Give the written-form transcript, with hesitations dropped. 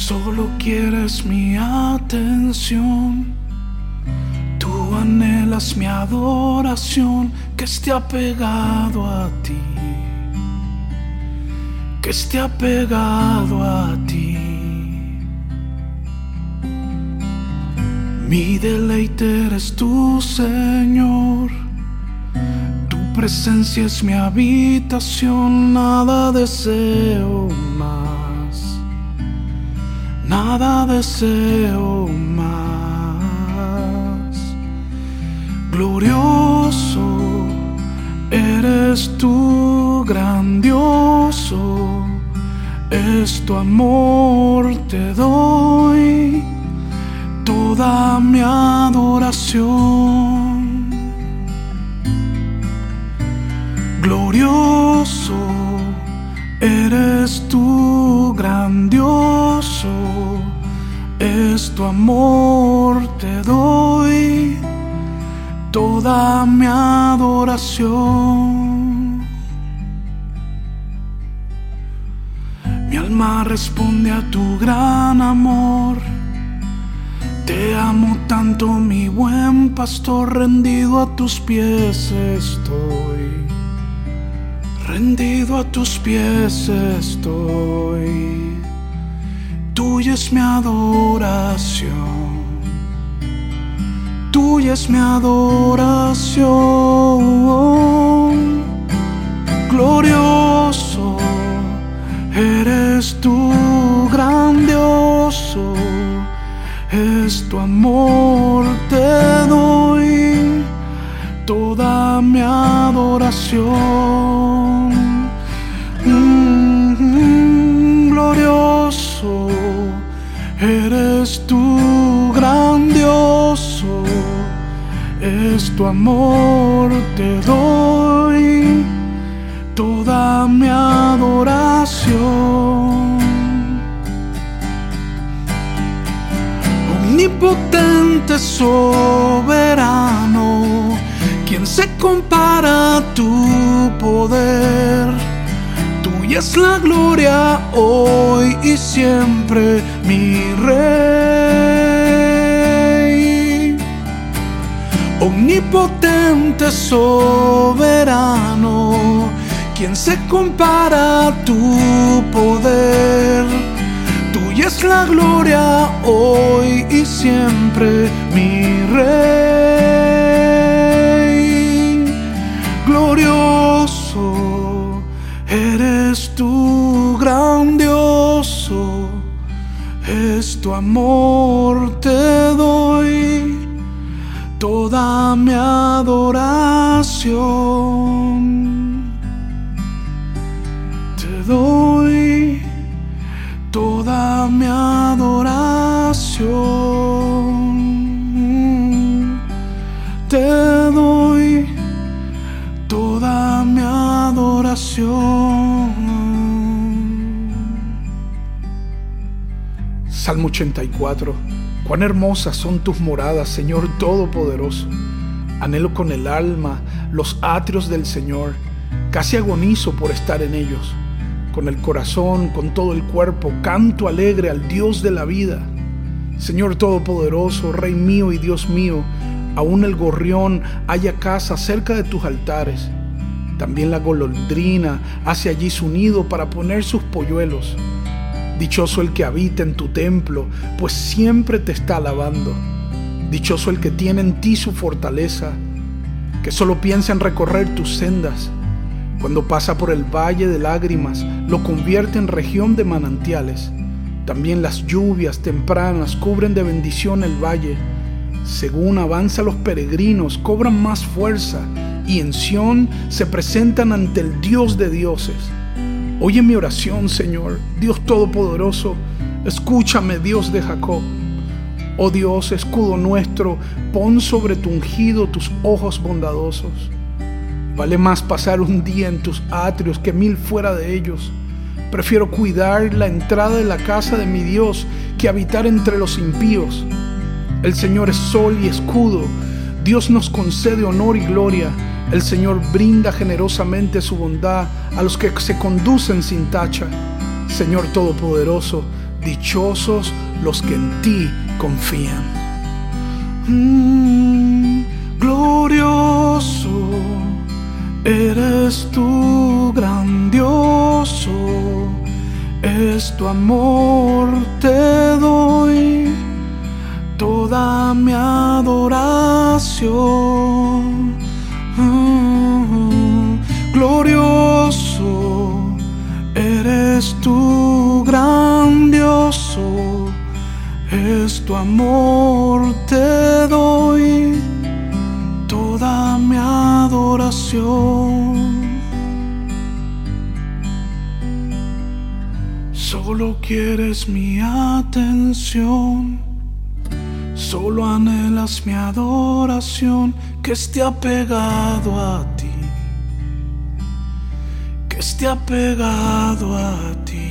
Solo quieres mi atención, tú anhelas mi adoración, que esté apegado a ti, que esté apegado a ti. Mi deleite eres tú, Señor, tu presencia es mi habitación, nada deseo más, nada deseo más. Glorioso eres tú, grandioso es tu amor, te doy toda mi adoración. Glorioso eres tú, grandioso es tu amor, te doy toda mi adoración. Mi alma responde a tu gran amor. Te amo tanto, mi buen pastor, rendido a tus pies estoy, rendido a tus pies estoy. Tuya es mi adoración, tuya es mi adoración. Glorioso eres tú, grandioso es tu amor, te doy toda mi adoración. Glorioso eres tú, grandioso es tu amor, te doy toda mi adoración. Omnipotente, soberano, ¿quién se compara a tu poder? Tuya es la gloria hoy y siempre, mi Rey. Omnipotente, soberano, ¿quién se compara a tu poder? Tuya es la gloria hoy y siempre, mi Rey. Glorioso eres tú, grandioso es tu amor, te doy toda mi adoración. Te doy toda mi adoración, te doy toda mi adoración. Salmo 84. Cuán hermosas son tus moradas, Señor Todopoderoso. Anhelo con el alma los atrios del Señor, casi agonizo por estar en ellos. Con el corazón, con todo el cuerpo, canto alegre al Dios de la vida. Señor Todopoderoso, Rey mío y Dios mío, aún el gorrión halla casa cerca de tus altares. También la golondrina hace allí su nido para poner sus polluelos. Dichoso el que habita en tu templo, pues siempre te está alabando. Dichoso el que tiene en ti su fortaleza, que solo piensa en recorrer tus sendas. Cuando pasa por el valle de lágrimas, lo convierte en región de manantiales. También las lluvias tempranas cubren de bendición el valle. Según avanzan los peregrinos, cobran más fuerza, y en Sión se presentan ante el Dios de dioses. Oye mi oración, Señor, Dios Todopoderoso, escúchame, Dios de Jacob. Oh Dios, escudo nuestro, pon sobre tu ungido tus ojos bondadosos. Vale más pasar un día en tus atrios que 1000 fuera de ellos. Prefiero cuidar la entrada de la casa de mi Dios que habitar entre los impíos. El Señor es sol y escudo. Dios nos concede honor y gloria. El Señor brinda generosamente su bondad a los que se conducen sin tacha. Señor Todopoderoso, dichosos los que en ti confían. Glorioso eres tú, grandioso es tu amor, te doy toda mi adoración. Glorioso eres tú, grandioso es tu amor, te doy toda mi adoración. Solo quieres mi atención, solo anhelas mi adoración, que esté apegado a ti, que esté apegado a ti.